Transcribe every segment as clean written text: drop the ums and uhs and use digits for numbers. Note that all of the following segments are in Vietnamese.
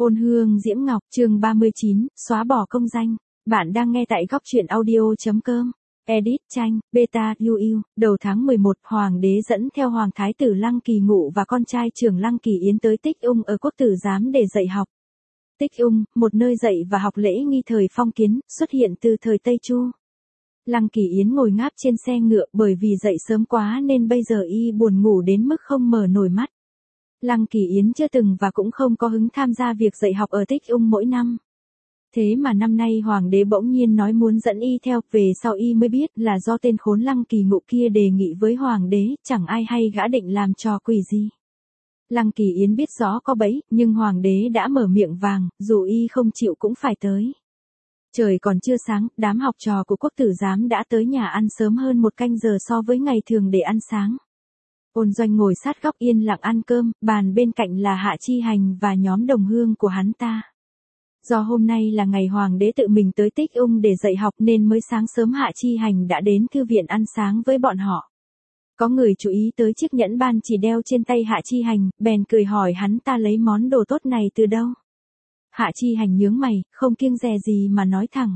Ôn hương diễm ngọc, chương 39, xóa bỏ công danh. Bạn đang nghe tại góc truyện audio.com. Edit tranh, beta, UU, đầu tháng 11, Hoàng đế dẫn theo Hoàng thái tử Lăng Kỳ Ngụ và con trai trưởng Lăng Kỳ Yến tới Tích Ung ở Quốc Tử Giám để dạy học. Tích Ung, một nơi dạy và học lễ nghi thời phong kiến, xuất hiện từ thời Tây Chu. Lăng Kỳ Yến ngồi ngáp trên xe ngựa bởi vì dậy sớm quá nên bây giờ y buồn ngủ đến mức không mở nổi mắt. Lăng Kỳ Yến chưa từng và cũng không có hứng tham gia việc dạy học ở Tích Ung mỗi năm. Thế mà năm nay Hoàng đế bỗng nhiên nói muốn dẫn y theo, về sau y mới biết là do tên khốn Lăng Kỳ Ngụ kia đề nghị với Hoàng đế, chẳng ai hay gã định làm trò quỷ gì. Lăng Kỳ Yến biết rõ có bẫy, nhưng Hoàng đế đã mở miệng vàng, dù y không chịu cũng phải tới. Trời còn chưa sáng, đám học trò của Quốc Tử Giám đã tới nhà ăn sớm hơn một canh giờ so với ngày thường để ăn sáng. Ôn Doanh ngồi sát góc yên lặng ăn cơm, bàn bên cạnh là Hạ Chi Hành và nhóm đồng hương của hắn ta. Do hôm nay là ngày Hoàng đế tự mình tới Tích Ung để dạy học nên mới sáng sớm Hạ Chi Hành đã đến thư viện ăn sáng với bọn họ. Có người chú ý tới chiếc nhẫn ban chỉ đeo trên tay Hạ Chi Hành, bèn cười hỏi hắn ta lấy món đồ tốt này từ đâu. Hạ Chi Hành nhướng mày, không kiêng dè gì mà nói thẳng.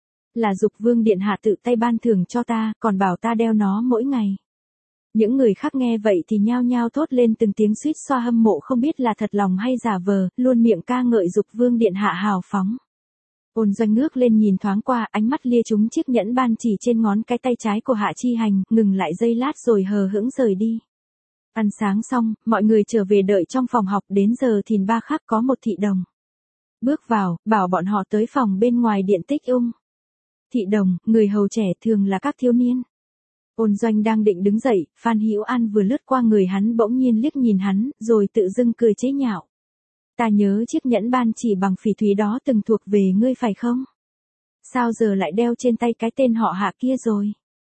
Là Dục Vương điện hạ tự tay ban thưởng cho ta, còn bảo ta đeo nó mỗi ngày. Những người khác nghe vậy thì nhao nhao thốt lên từng tiếng suýt xoa hâm mộ, không biết là thật lòng hay giả vờ, luôn miệng ca ngợi Dục Vương điện hạ hào phóng. Ôn Doanh ngước lên nhìn thoáng qua, ánh mắt lia trúng chiếc nhẫn ban chỉ trên ngón cái tay trái của Hạ Chi Hành, ngừng lại giây lát rồi hờ hững rời đi. Ăn sáng xong, mọi người trở về đợi trong phòng học, đến giờ thìn ba khắc có một thị đồng bước vào, bảo bọn họ tới phòng bên ngoài điện Tích Ung. Thị đồng, người hầu trẻ thường là các thiếu niên. Ôn Doanh đang định đứng dậy, Phan Hữu An vừa lướt qua người hắn bỗng nhiên liếc nhìn hắn, rồi tự dưng cười chế nhạo. Ta nhớ chiếc nhẫn ban chỉ bằng phỉ thúy đó từng thuộc về ngươi phải không? Sao giờ lại đeo trên tay cái tên họ Hạ kia rồi?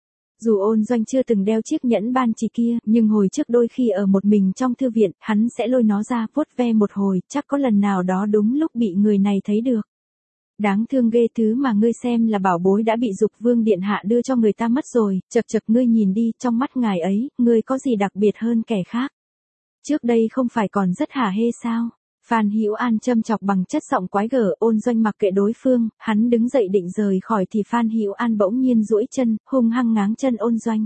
Dù Ôn Doanh chưa từng đeo chiếc nhẫn ban chỉ kia, nhưng hồi trước đôi khi ở một mình trong thư viện, hắn sẽ lôi nó ra vuốt ve một hồi, chắc có lần nào đó đúng lúc bị người này thấy được. Đáng thương ghê, thứ mà ngươi xem là bảo bối đã bị Dục Vương điện hạ đưa cho người ta mất rồi, chậc chậc, ngươi nhìn đi, trong mắt ngài ấy, ngươi có gì đặc biệt hơn kẻ khác? Trước đây không phải còn rất hả hê sao? Phan Hữu An châm chọc bằng chất giọng quái gở. Ôn Doanh mặc kệ đối phương, hắn đứng dậy định rời khỏi thì Phan Hữu An bỗng nhiên duỗi chân, hung hăng ngáng chân Ôn Doanh.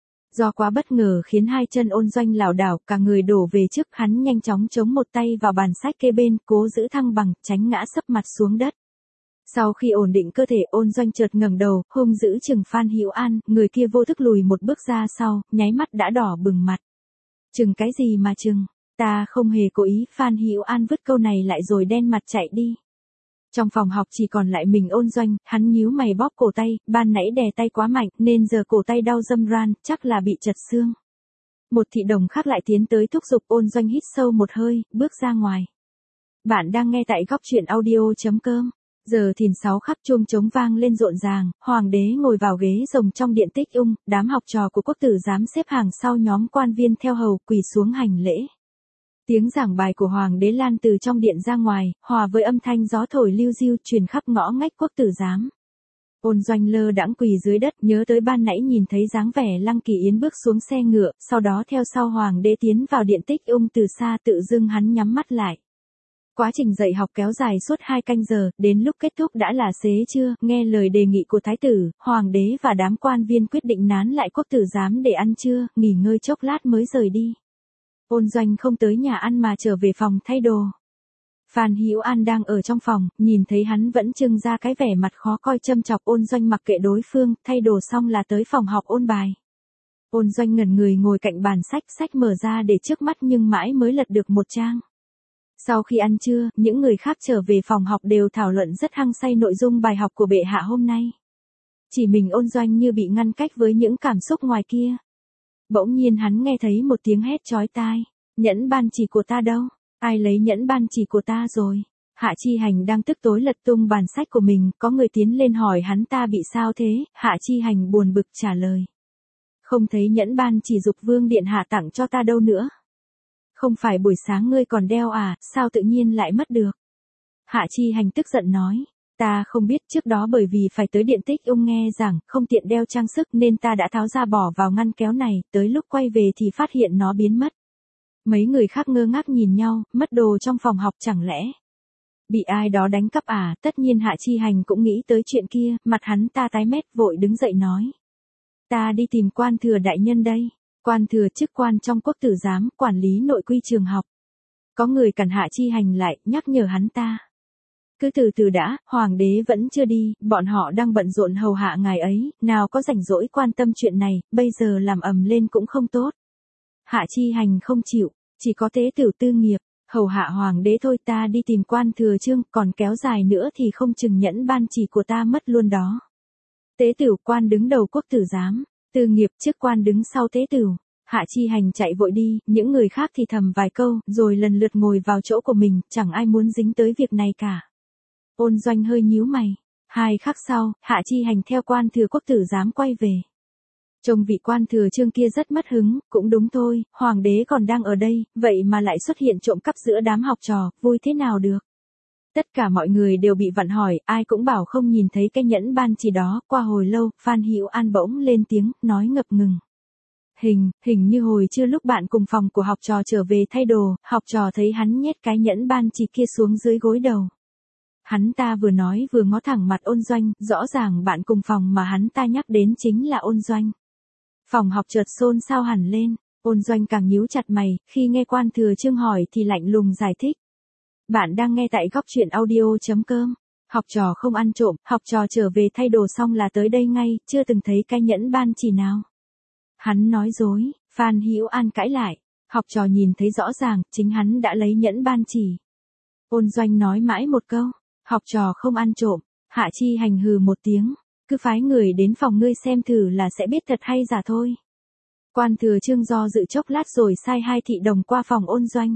Do quá bất ngờ khiến hai chân Ôn Doanh lảo đảo, cả người đổ về trước, hắn nhanh chóng chống một tay vào bàn sách kê bên, cố giữ thăng bằng, tránh ngã sấp mặt xuống đất. Sau khi ổn định cơ thể, Ôn Doanh chợt ngẩng đầu, hung dữ chừng Phan Hữu An, người kia vô thức lùi một bước ra sau, nháy mắt đã đỏ bừng mặt. Chừng cái gì mà chừng, ta không hề cố ý. Phan Hữu An vứt câu này lại rồi đen mặt chạy đi. Trong phòng học chỉ còn lại mình Ôn Doanh, hắn nhíu mày bóp cổ tay, ban nãy đè tay quá mạnh nên giờ cổ tay đau râm ran, chắc là bị chật xương. Một thị đồng khác lại tiến tới thúc giục. Ôn Doanh hít sâu một hơi, bước ra ngoài. Bạn đang nghe tại góc truyện audio.com. Giờ thìn 6 khắc, chuông trống vang lên rộn ràng, Hoàng đế ngồi vào ghế rồng trong điện Tích Ung, đám học trò của Quốc Tử Giám xếp hàng sau nhóm quan viên theo hầu, quỳ xuống hành lễ. Tiếng giảng bài của Hoàng đế lan từ trong điện ra ngoài, hòa với âm thanh gió thổi liu riu truyền khắp ngõ ngách Quốc Tử Giám. Ôn Doanh lơ đãng quỳ dưới đất, nhớ tới ban nãy nhìn thấy dáng vẻ Lăng Kỳ Yến bước xuống xe ngựa, sau đó theo sau Hoàng đế tiến vào điện Tích Ung từ xa, tự dưng hắn nhắm mắt lại. Quá trình dạy học kéo dài suốt 2 canh giờ, đến lúc kết thúc đã là xế trưa, nghe lời đề nghị của Thái tử, Hoàng đế và đám quan viên quyết định nán lại Quốc Tử Giám để ăn trưa, nghỉ ngơi chốc lát mới rời đi. Ôn Doanh không tới nhà ăn mà trở về phòng thay đồ. Phan Hữu An đang ở trong phòng, nhìn thấy hắn vẫn trưng ra cái vẻ mặt khó coi châm chọc. Ôn Doanh mặc kệ đối phương, thay đồ xong là tới phòng học ôn bài. Ôn Doanh ngẩn người ngồi cạnh bàn sách, sách mở ra để trước mắt nhưng mãi mới lật được một trang. Sau khi ăn trưa, những người khác trở về phòng học đều thảo luận rất hăng say nội dung bài học của bệ hạ hôm nay. Chỉ mình Ôn Doanh như bị ngăn cách với những cảm xúc ngoài kia. Bỗng nhiên hắn nghe thấy một tiếng hét chói tai. Nhẫn ban chỉ của ta đâu? Ai lấy nhẫn ban chỉ của ta rồi? Hạ Chi Hành đang tức tối lật tung bàn sách của mình, có người tiến lên hỏi hắn ta bị sao thế. Hạ Chi Hành buồn bực trả lời. Không thấy nhẫn ban chỉ Dục Vương điện hạ tặng cho ta đâu nữa. Không phải buổi sáng ngươi còn đeo à, sao tự nhiên lại mất được? Hạ Chi Hành tức giận nói. Ta không biết, trước đó bởi vì phải tới điện Tích Ung nghe giảng, không tiện đeo trang sức nên ta đã tháo ra bỏ vào ngăn kéo này, tới lúc quay về thì phát hiện nó biến mất. Mấy người khác ngơ ngác nhìn nhau, mất đồ trong phòng học chẳng lẽ? Bị ai đó đánh cắp à, tất nhiên Hạ Chi Hành cũng nghĩ tới chuyện kia, mặt hắn ta tái mét vội đứng dậy nói. Ta đi tìm quan thừa đại nhân đây. Quan thừa chức quan trong quốc tử giám, quản lý nội quy trường học. Có người cản Hạ Chi Hành lại, nhắc nhở hắn ta. Cứ từ từ đã, hoàng đế vẫn chưa đi, bọn họ đang bận rộn hầu hạ ngài ấy, nào có rảnh rỗi quan tâm chuyện này, bây giờ làm ầm lên cũng không tốt. Hạ Chi Hành không chịu, chỉ có tế tiểu tư nghiệp, hầu hạ hoàng đế thôi, ta đi tìm quan thừa Trương, còn kéo dài nữa thì không chừng nhẫn ban chỉ của ta mất luôn đó. Tế tiểu quan đứng đầu quốc tử giám, tư nghiệp chức quan đứng sau tế tiểu. Hạ Chi Hành chạy vội đi, những người khác thì thầm vài câu, rồi lần lượt ngồi vào chỗ của mình, chẳng ai muốn dính tới việc này cả. Ôn Doanh hơi nhíu mày. 2 khắc sau, Hạ Chi Hành theo quan thừa quốc tử giám quay về. Trông vị quan thừa Trương kia rất mất hứng, cũng đúng thôi, hoàng đế còn đang ở đây, vậy mà lại xuất hiện trộm cắp giữa đám học trò, vui thế nào được. Tất cả mọi người đều bị vặn hỏi, ai cũng bảo không nhìn thấy cái nhẫn ban chỉ đó, qua hồi lâu, Phan Hữu An bỗng lên tiếng, nói ngập ngừng. Hình như hồi trưa lúc bạn cùng phòng của học trò trở về thay đồ, học trò thấy hắn nhét cái nhẫn ban chỉ kia xuống dưới gối đầu. Hắn ta vừa nói vừa ngó thẳng mặt Ôn Doanh, rõ ràng bạn cùng phòng mà hắn ta nhắc đến chính là Ôn Doanh. Phòng học chợt xôn xao hẳn lên, Ôn Doanh càng nhíu chặt mày, khi nghe quan thừa Trương hỏi thì lạnh lùng giải thích. Bạn đang nghe tại góc truyện audio.com. Học trò không ăn trộm, học trò trở về thay đồ xong là tới đây ngay, chưa từng thấy cái nhẫn ban chỉ nào. Hắn nói dối, Phan Hữu An cãi lại, học trò nhìn thấy rõ ràng, chính hắn đã lấy nhẫn ban chỉ. Ôn Doanh nói mãi một câu, học trò không ăn trộm, Hạ Chi Hành hừ một tiếng, cứ phái người đến phòng ngươi xem thử là sẽ biết thật hay giả thôi. Quan thừa Trương do dự chốc lát rồi sai 2 thị đồng qua phòng Ôn Doanh.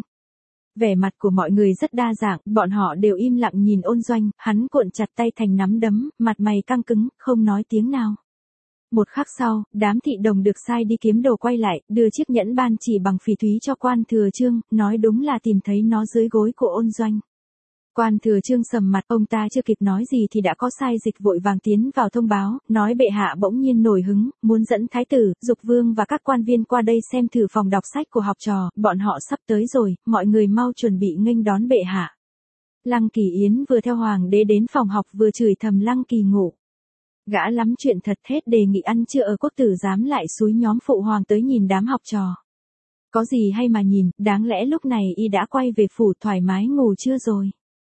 Vẻ mặt của mọi người rất đa dạng, bọn họ đều im lặng nhìn Ôn Doanh, hắn cuộn chặt tay thành nắm đấm, mặt mày căng cứng, không nói tiếng nào. Một khắc sau, đám thị đồng được sai đi kiếm đồ quay lại, đưa chiếc nhẫn ban chỉ bằng phỉ thúy cho quan thừa Trương, nói đúng là tìm thấy nó dưới gối của Ôn Doanh. Quan thừa Trương sầm mặt, ông ta chưa kịp nói gì thì đã có sai dịch vội vàng tiến vào thông báo, nói bệ hạ bỗng nhiên nổi hứng, muốn dẫn thái tử, dục vương và các quan viên qua đây xem thử phòng đọc sách của học trò, bọn họ sắp tới rồi, mọi người mau chuẩn bị nghênh đón bệ hạ. Lăng Kỳ Yến vừa theo hoàng đế đến phòng học vừa chửi thầm Lăng Kỳ Ngụ. Gã lắm chuyện thật, hết đề nghị ăn trưa ở quốc tử giám lại xúi nhóm phụ hoàng tới nhìn đám học trò. Có gì hay mà nhìn, đáng lẽ lúc này y đã quay về phủ thoải mái ngủ trưa rồi.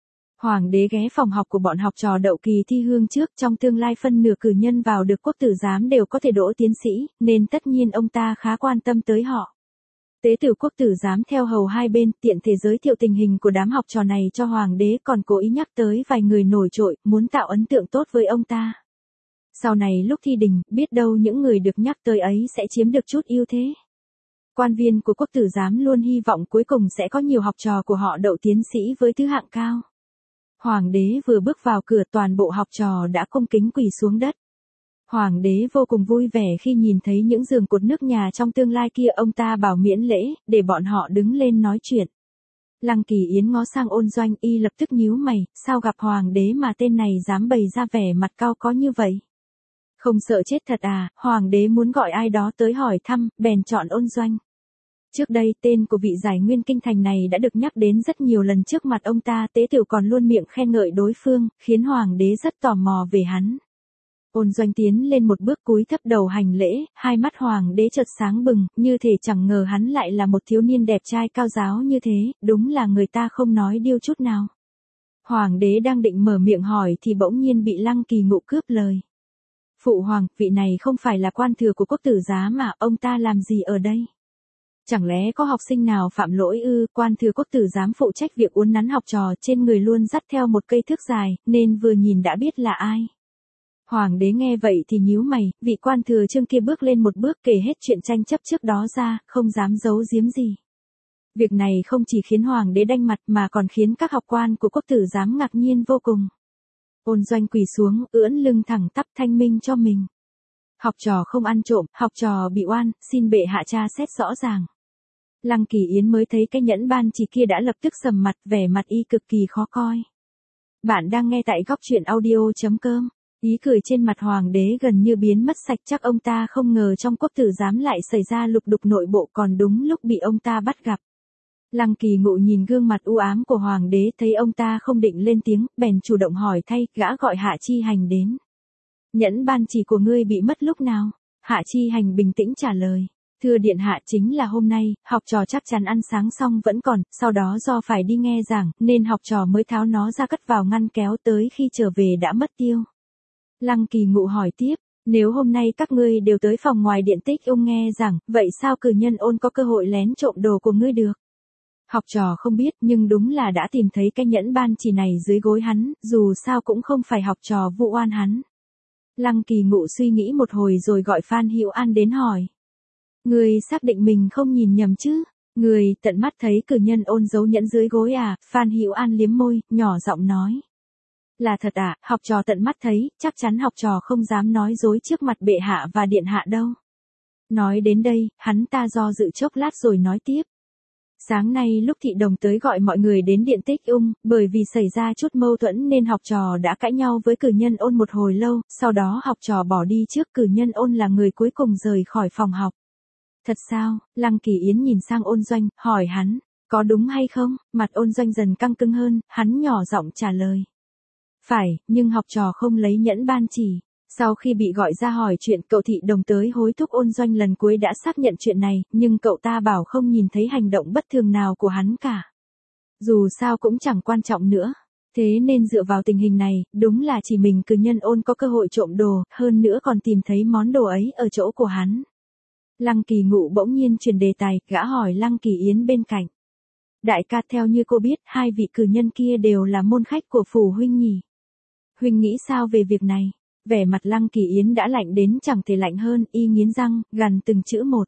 Hoàng đế ghé phòng học của bọn học trò đậu kỳ thi hương trước, trong tương lai phân nửa cử nhân vào được quốc tử giám đều có thể đỗ tiến sĩ, nên tất nhiên ông ta khá quan tâm tới họ. Tế tiểu quốc tử giám theo hầu hai bên, tiện thể giới thiệu tình hình của đám học trò này cho hoàng đế, còn cố ý nhắc tới vài người nổi trội, muốn tạo ấn tượng tốt với ông ta. Sau này lúc thi đình, biết đâu những người được nhắc tới ấy sẽ chiếm được chút ưu thế. Quan viên của quốc tử giám luôn hy vọng cuối cùng sẽ có nhiều học trò của họ đậu tiến sĩ với thứ hạng cao. Hoàng đế vừa bước vào cửa, toàn bộ học trò đã cung kính quỳ xuống đất. Hoàng đế vô cùng vui vẻ khi nhìn thấy những giường cột nước nhà trong tương lai kia, ông ta bảo miễn lễ, để bọn họ đứng lên nói chuyện. Lăng Kỳ Yến ngó sang Ôn Doanh, y lập tức nhíu mày, sao gặp hoàng đế mà tên này dám bày ra vẻ mặt cao có như vậy? Không sợ chết thật à? Hoàng đế muốn gọi ai đó tới hỏi thăm, bèn chọn Ôn Doanh. Trước đây, tên của vị giải nguyên kinh thành này đã được nhắc đến rất nhiều lần trước mặt ông ta, tế tiểu còn luôn miệng khen ngợi đối phương, khiến hoàng đế rất tò mò về hắn. Ôn Doanh tiến lên một bước cúi thấp đầu hành lễ, hai mắt hoàng đế chợt sáng bừng, như thể chẳng ngờ hắn lại là một thiếu niên đẹp trai cao giáo như thế, đúng là người ta không nói điêu chút nào. Hoàng đế đang định mở miệng hỏi thì bỗng nhiên bị Lăng Kỳ Ngụ cướp lời. Phụ hoàng, vị này không phải là quan thừa của quốc tử giám mà, ông ta làm gì ở đây? Chẳng lẽ có học sinh nào phạm lỗi ư? Quan thừa quốc tử giám phụ trách việc uốn nắn học trò, trên người luôn dắt theo một cây thước dài, nên vừa nhìn đã biết là ai. Hoàng đế nghe vậy thì nhíu mày, vị quan thừa Trương kia bước lên một bước kể hết chuyện tranh chấp trước đó ra, không dám giấu giếm gì. Việc này không chỉ khiến hoàng đế đanh mặt mà còn khiến các học quan của quốc tử giám ngạc nhiên vô cùng. Ôn Doanh quỳ xuống, ưỡn lưng thẳng tắp thanh minh cho mình. Học trò không ăn trộm, học trò bị oan, xin bệ hạ tra xét rõ ràng. Lăng Kỳ Yến mới thấy cái nhẫn ban chỉ kia đã lập tức sầm mặt, vẻ mặt y cực kỳ khó coi. Bạn đang nghe tại góc truyện audio.com. Ý cười trên mặt hoàng đế gần như biến mất sạch, chắc ông ta không ngờ trong quốc tử giám lại xảy ra lục đục nội bộ, còn đúng lúc bị ông ta bắt gặp. Lăng Kỳ Ngụ nhìn gương mặt u ám của hoàng đế, thấy ông ta không định lên tiếng, bèn chủ động hỏi thay, gã gọi Hạ Chi Hành đến. Nhẫn ban chỉ của ngươi bị mất lúc nào? Hạ Chi Hành bình tĩnh trả lời. Thưa điện hạ, chính là hôm nay, học trò chắc chắn ăn sáng xong vẫn còn, sau đó do phải đi nghe giảng, nên học trò mới tháo nó ra cất vào ngăn kéo, tới khi trở về đã mất tiêu. Lăng Kỳ Ngụ hỏi tiếp, nếu hôm nay các ngươi đều tới phòng ngoài điện Tích Ung nghe giảng, vậy sao cử nhân Ôn có cơ hội lén trộm đồ của ngươi được? Học trò không biết, nhưng đúng là đã tìm thấy cái nhẫn ban chỉ này dưới gối hắn, dù sao cũng không phải học trò vu oan hắn. Lăng Kỳ Ngụ suy nghĩ một hồi rồi gọi Phan Hữu An đến hỏi. Người xác định mình không nhìn nhầm chứ? Người tận mắt thấy cử nhân Ôn giấu nhẫn dưới gối à? Phan Hữu An liếm môi, nhỏ giọng nói. Là thật à? Học trò tận mắt thấy, chắc chắn học trò không dám nói dối trước mặt bệ hạ và điện hạ đâu. Nói đến đây, hắn ta do dự chốc lát rồi nói tiếp. Sáng nay lúc thị đồng tới gọi mọi người đến điện Tích Ung, bởi vì xảy ra chút mâu thuẫn nên học trò đã cãi nhau với cử nhân Ôn một hồi lâu, sau đó học trò bỏ đi trước, cử nhân Ôn là người cuối cùng rời khỏi phòng học. Thật sao? Lăng Kỳ Yến nhìn sang Ôn Doanh, hỏi hắn, có đúng hay không? Mặt Ôn Doanh dần căng cứng hơn, hắn nhỏ giọng trả lời. Phải, nhưng học trò không lấy nhẫn ban chỉ. Sau khi bị gọi ra hỏi chuyện, cậu thị đồng tới hối thúc Ôn Doanh lần cuối đã xác nhận chuyện này, nhưng cậu ta bảo không nhìn thấy hành động bất thường nào của hắn cả. Dù sao cũng chẳng quan trọng nữa. Thế nên dựa vào tình hình này, đúng là chỉ mình cử nhân Ôn có cơ hội trộm đồ, hơn nữa còn tìm thấy món đồ ấy ở chỗ của hắn. Lăng Kỳ Ngụ bỗng nhiên chuyển đề tài, gã hỏi Lăng Kỳ Yến bên cạnh. Đại ca, theo như cô biết, hai vị cử nhân kia đều là môn khách của phủ huynh nhỉ? Huynh nghĩ sao về việc này? Vẻ mặt Lăng Kỳ Yến đã lạnh đến chẳng thể lạnh hơn, y nghiến răng, gằn từng chữ một.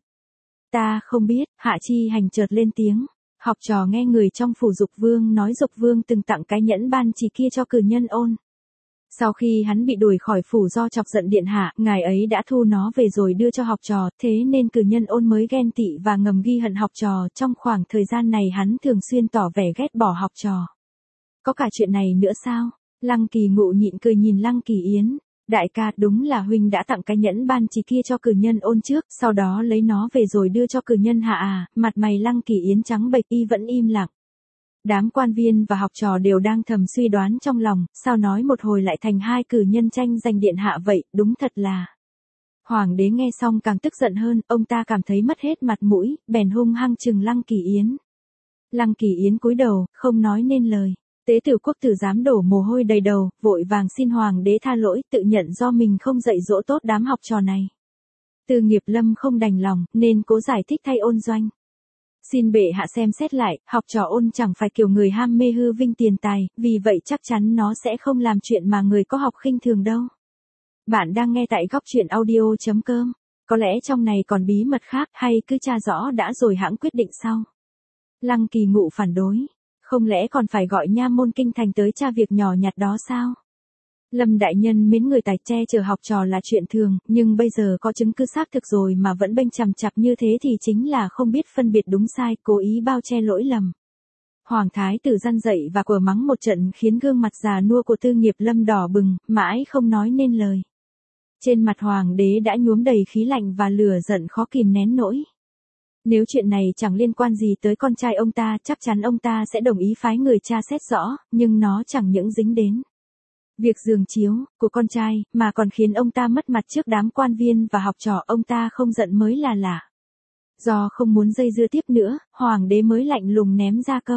Ta không biết. Hạ Chi Hành chợt lên tiếng. Học trò nghe người trong phủ Dục Vương nói Dục Vương từng tặng cái nhẫn ban chỉ kia cho cử nhân Ôn. Sau khi hắn bị đuổi khỏi phủ do chọc giận điện hạ, ngài ấy đã thu nó về rồi đưa cho học trò, thế nên cử nhân Ôn mới ghen tị và ngầm ghi hận học trò. Trong khoảng thời gian này hắn thường xuyên tỏ vẻ ghét bỏ học trò. Có cả chuyện này nữa sao? Lăng Kỳ Ngụ nhịn cười nhìn Lăng Kỳ Yến. Đại ca, đúng là huynh đã tặng cái nhẫn ban chỉ kia cho cử nhân Ôn trước, sau đó lấy nó về rồi đưa cho cử nhân Hạ à? Mặt mày Lăng Kỳ Yến trắng bệch, y vẫn im lặng. Đám quan viên và học trò đều đang thầm suy đoán trong lòng, sao nói một hồi lại thành hai cử nhân tranh giành điện hạ vậy, đúng thật là. Hoàng đế nghe xong càng tức giận hơn, ông ta cảm thấy mất hết mặt mũi, bèn hung hăng trừng Lăng Kỳ Yến. Lăng Kỳ Yến cúi đầu, không nói nên lời. Tế Tử Quốc Tử Giám đổ mồ hôi đầy đầu, vội vàng xin hoàng đế tha lỗi, tự nhận do mình không dạy dỗ tốt đám học trò này. Từ Nghiệp Lâm không đành lòng, nên cố giải thích thay Ôn Doanh. Xin bệ hạ xem xét lại, học trò Ôn chẳng phải kiểu người ham mê hư vinh tiền tài, vì vậy chắc chắn nó sẽ không làm chuyện mà người có học khinh thường đâu. Bạn đang nghe tại góc truyện audio.com. Có lẽ trong này còn bí mật khác, hay cứ tra rõ đã rồi hãng quyết định sau. Lăng Kỳ Ngụ phản đối. Không lẽ còn phải gọi nha môn kinh thành tới tra việc nhỏ nhặt đó sao? Lâm đại nhân mến người tài, che chở học trò là chuyện thường, nhưng bây giờ có chứng cứ xác thực rồi mà vẫn bênh chằm chặp như thế thì chính là không biết phân biệt đúng sai, cố ý bao che lỗi lầm. Hoàng thái tử răn dậy và quở mắng một trận khiến gương mặt già nua của Tư Nghiệp Lâm đỏ bừng, mãi không nói nên lời. Trên mặt hoàng đế đã nhuốm đầy khí lạnh và lửa giận khó kìm nén nổi. Nếu chuyện này chẳng liên quan gì tới con trai ông ta, chắc chắn ông ta sẽ đồng ý phái người tra xét rõ, nhưng nó chẳng những dính đến việc giường chiếu của con trai, mà còn khiến ông ta mất mặt trước đám quan viên và học trò, ông ta không giận mới là lạ. Do không muốn dây dưa tiếp nữa, hoàng đế mới lạnh lùng ném ra câu.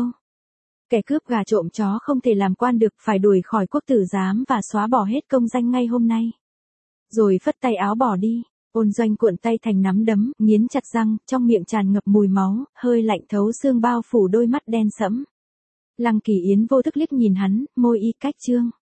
Kẻ cướp gà trộm chó không thể làm quan được, phải đuổi khỏi quốc tử giám và xóa bỏ hết công danh ngay hôm nay. Rồi phất tay áo bỏ đi. Ôn Doanh cuộn tay thành nắm đấm, nghiến chặt răng, trong miệng tràn ngập mùi máu, hơi lạnh thấu xương bao phủ đôi mắt đen sẫm. Lăng Kỳ Yến vô thức liếc nhìn hắn, môi y cách trương.